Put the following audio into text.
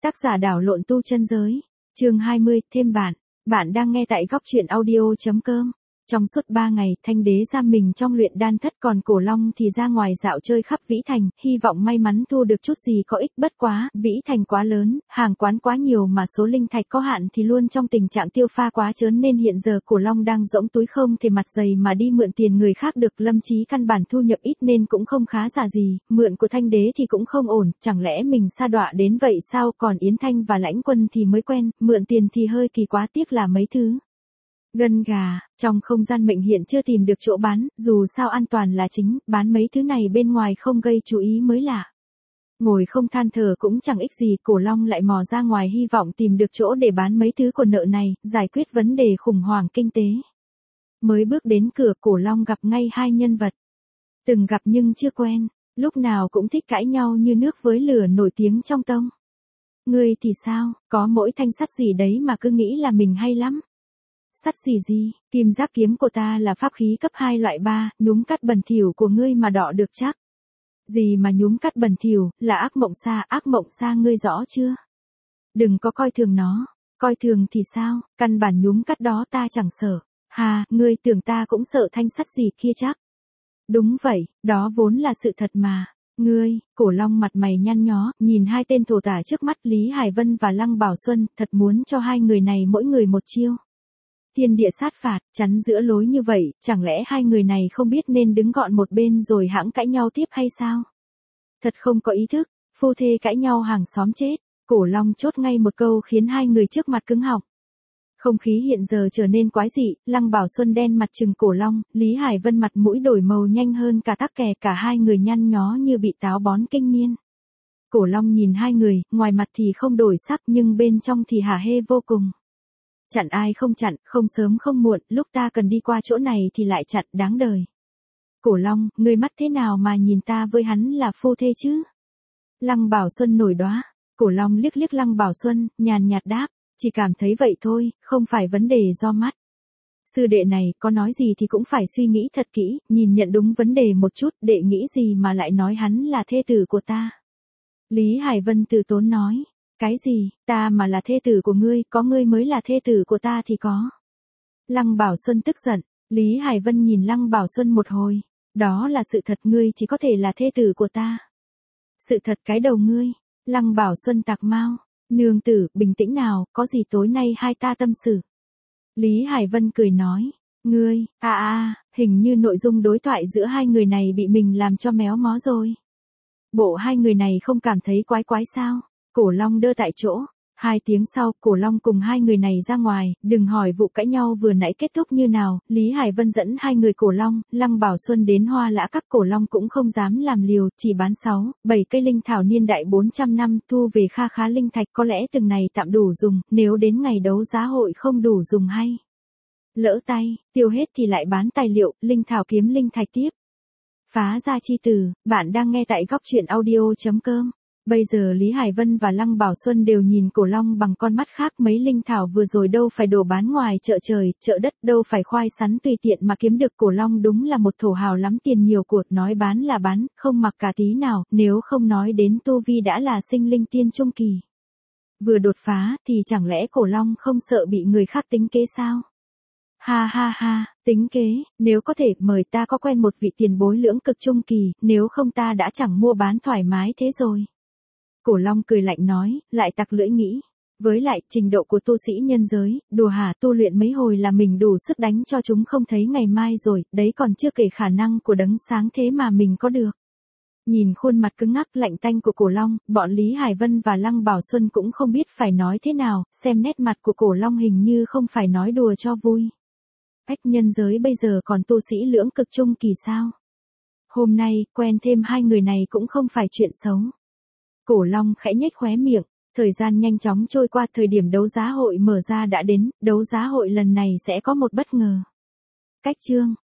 Tác giả đảo lộn tu chân giới. Chương 20, thêm bạn. Bạn đang nghe tại góc truyện audio.com. Trong suốt 3 ngày, Thanh Đế giam mình trong luyện đan thất, còn Cổ Long thì ra ngoài dạo chơi khắp Vĩ Thành, hy vọng may mắn thu được chút gì có ích. Bất quá, Vĩ Thành quá lớn, hàng quán quá nhiều mà số linh thạch có hạn thì luôn trong tình trạng tiêu pha quá trớn, nên hiện giờ Cổ Long đang rỗng túi, không thể mặt dày mà đi mượn tiền người khác được. Lâm Chí căn bản thu nhập ít nên cũng không khá giả gì, mượn của Thanh Đế thì cũng không ổn, chẳng lẽ mình sa đọa đến vậy sao? Còn Yến Thanh và Lãnh Quân thì mới quen, mượn tiền thì hơi kỳ quá, tiếc là mấy thứ gân gà, trong không gian mệnh hiện chưa tìm được chỗ bán, dù sao an toàn là chính, bán mấy thứ này bên ngoài không gây chú ý mới lạ. Ngồi không than thở cũng chẳng ích gì, Cổ Long lại mò ra ngoài hy vọng tìm được chỗ để bán mấy thứ của nợ này, giải quyết vấn đề khủng hoảng kinh tế. Mới bước đến cửa, Cổ Long gặp ngay hai nhân vật. Từng gặp nhưng chưa quen, lúc nào cũng thích cãi nhau như nước với lửa, nổi tiếng trong tông. Ngươi thì sao, có mỗi thanh sắt gì đấy mà cứ nghĩ là mình hay lắm. Sắt gì, kim giác kiếm của ta là pháp khí cấp 2 loại 3, nhúng cắt bẩn thỉu của ngươi mà đọ được chắc. Gì mà nhúng cắt bẩn thỉu, là ác mộng xa ngươi rõ chưa? Đừng có coi thường nó, coi thường thì sao, căn bản nhúng cắt đó ta chẳng sợ. Hà, ngươi tưởng ta cũng sợ thanh sắt gì kia chắc? Đúng vậy, đó vốn là sự thật mà. Ngươi, Cổ Long mặt mày nhăn nhó, nhìn hai tên thổ tả trước mắt Lý Hải Vân và Lăng Bảo Xuân, thật muốn cho hai người này mỗi người một chiêu. Thiên địa sát phạt, chắn giữa lối như vậy, chẳng lẽ hai người này không biết nên đứng gọn một bên rồi hãng cãi nhau tiếp hay sao? Thật không có ý thức, phu thê cãi nhau hàng xóm chết. Cổ Long chốt ngay một câu khiến hai người trước mặt cứng họng. Không khí hiện giờ trở nên quái dị, Lăng Bảo Xuân đen mặt trừng Cổ Long, Lý Hải Vân mặt mũi đổi màu nhanh hơn cả tắc kè, cả hai người nhăn nhó như bị táo bón kinh niên. Cổ Long nhìn hai người, ngoài mặt thì không đổi sắc nhưng bên trong thì hả hê vô cùng. Chặn ai không chặn, không sớm không muộn, lúc ta cần đi qua chỗ này thì lại chặn, đáng đời. Cổ Long, ngươi mắt thế nào mà nhìn ta với hắn là phu thê chứ? Lăng Bảo Xuân nổi đoá. Cổ Long liếc liếc Lăng Bảo Xuân, nhàn nhạt đáp, chỉ cảm thấy vậy thôi, không phải vấn đề do mắt. Sư đệ này, có nói gì thì cũng phải suy nghĩ thật kỹ, nhìn nhận đúng vấn đề một chút, đệ nghĩ gì mà lại nói hắn là thê tử của ta? Lý Hải Vân từ tốn nói. Cái gì, ta mà là thê tử của ngươi, có ngươi mới là thê tử của ta thì có. Lăng Bảo Xuân tức giận, Lý Hải Vân nhìn Lăng Bảo Xuân một hồi, đó là sự thật, ngươi chỉ có thể là thê tử của ta. Sự thật cái đầu ngươi. Lăng Bảo Xuân tạc mau, nương tử, bình tĩnh nào, có gì tối nay hai ta tâm sự. Lý Hải Vân cười nói, ngươi, hình như nội dung đối thoại giữa hai người này bị mình làm cho méo mó rồi. Bộ hai người này không cảm thấy quái sao? Cổ Long đơ tại chỗ. 2 tiếng sau, Cổ Long cùng hai người này ra ngoài, đừng hỏi vụ cãi nhau vừa nãy kết thúc như nào, Lý Hải Vân dẫn hai người Cổ Long, Lăng Bảo Xuân đến Hoa Lã Các. Cổ Long cũng không dám làm liều, chỉ bán 7 cây linh thảo niên đại 400 năm, thu về khá linh thạch, có lẽ từng này tạm đủ dùng, nếu đến ngày đấu giá hội không đủ dùng hay lỡ tay, tiêu hết thì lại bán tài liệu, linh thảo kiếm linh thạch tiếp. Phá gia chi tử, bạn đang nghe tại góc truyện audio.com. Bây giờ Lý Hải Vân và Lăng Bảo Xuân đều nhìn Cổ Long bằng con mắt khác, mấy linh thảo vừa rồi đâu phải đồ bán ngoài chợ trời, chợ đất, đâu phải khoai sắn tùy tiện mà kiếm được. Cổ Long đúng là một thổ hào lắm tiền nhiều của, nói bán là bán, không mặc cả tí nào, nếu không nói đến tu vi đã là sinh linh tiên trung kỳ. Vừa đột phá thì chẳng lẽ Cổ Long không sợ bị người khác tính kế sao? Ha, tính kế, nếu có thể mời ta có quen một vị tiền bối lưỡng cực trung kỳ, nếu không ta đã chẳng mua bán thoải mái thế rồi. Cổ Long cười lạnh nói, lại tặc lưỡi nghĩ. Với lại, trình độ của tu sĩ nhân giới, đùa hả, tu luyện mấy hồi là mình đủ sức đánh cho chúng không thấy ngày mai rồi, đấy còn chưa kể khả năng của đấng sáng thế mà mình có được. Nhìn khuôn mặt cứng ngắc lạnh tanh của Cổ Long, bọn Lý Hải Vân và Lăng Bảo Xuân cũng không biết phải nói thế nào, xem nét mặt của Cổ Long hình như không phải nói đùa cho vui. Ách, nhân giới bây giờ còn tu sĩ lưỡng cực trung kỳ sao? Hôm nay, quen thêm hai người này cũng không phải chuyện xấu. Cổ Long khẽ nhếch khóe miệng, thời gian nhanh chóng trôi qua, thời điểm đấu giá hội mở ra đã đến, đấu giá hội lần này sẽ có một bất ngờ. Cách chương,